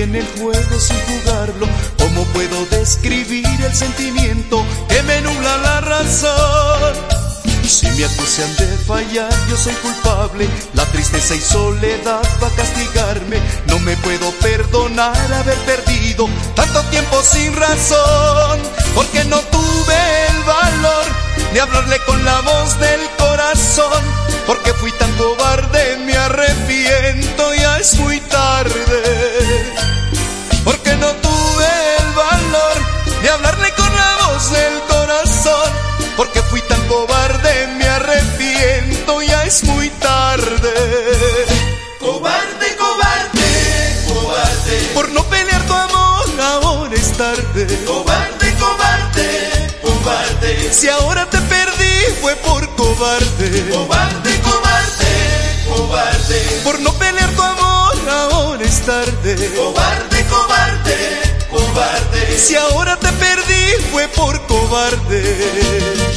perdí en el juego sin jugarlo. ¿Cómo puedo describir el sentimiento que me nubla la razón? Si me acusan de fallar, yo soy culpable. La tristeza y soledad va a castigarme. No me puedo perdonar haber perdido tanto tiempo sin razón, porque no tuve el valor de hablarle con la voz del corazón, porque fui tan cobarde, me arrepiento, ya es muy tarde. Porque no tuve el valor de hablarle con la voz del corazón, porque fui tan cobarde, me arrepiento, ya es muy tarde. Cobarde, cobarde, cobarde, por no pelear tu amor, ahora es tarde. cobarde, cobarde, cobarde, Si ahora te perdí fue por cobarde. cobarde, cobarde, cobarde, Por no pelear tu amor, ahora es tarde. cobarde, cobarde, cobarde. Si ahora te perdí fue por cobarde.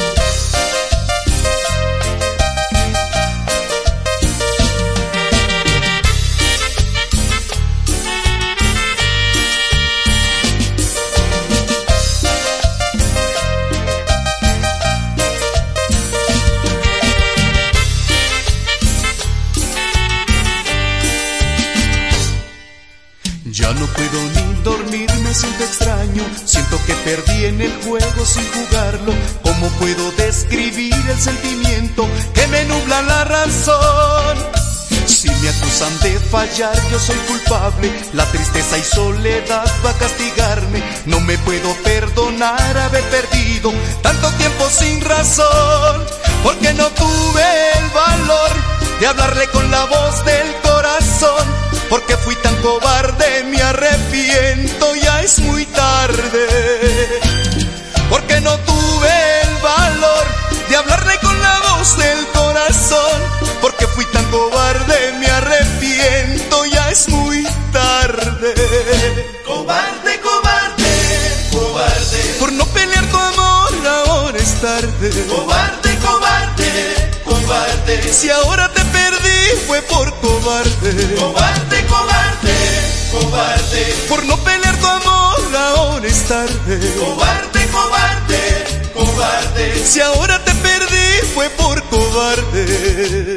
Ya no puedo ni dormir, me siento extraño. Siento que perdí en el juego sin jugarlo. ¿Cómo puedo describir el sentimiento que me nubla la razón? Si me acusan de fallar, yo soy culpable. La tristeza y soledad va a castigarme. No me puedo perdonar haber perdido tanto tiempo sin razón, porque no tuve el valor de hablarle con la voz del corazón, porque fui tan cobarde, me arrepiento, ya es muy tarde. Porque no tuve el valor de hablarle con la voz del corazón, porque fui tan cobarde, me arrepiento, ya es muy tarde. Cobarde, cobarde, cobarde, Por no pelear tu amor, ahora es tarde. cobarde, cobarde, cobarde, Si ahora te perdí fue por cobarde. cobarde, cobarde, cobarde, Por no pelear tu amor, ahora es tarde. cobarde, cobarde, cobarde. Si ahora te perdí fue por cobarde.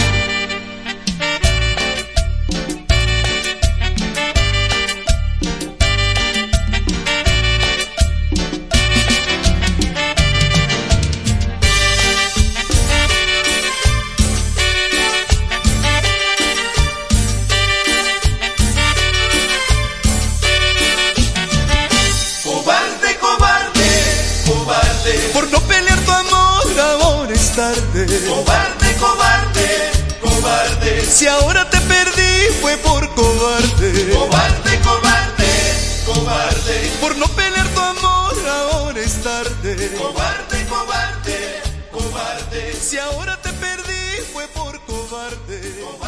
Cobarde, cobarde, cobarde, Por no pelear tu amor, ahora es tarde. cobarde, cobarde, cobarde, Si ahora te perdí fue por cobarde. cobarde, cobarde, cobarde, Por no pelear tu amor, ahora es tarde. cobarde, cobarde, cobarde, Si ahora te perdí fue por cobarde.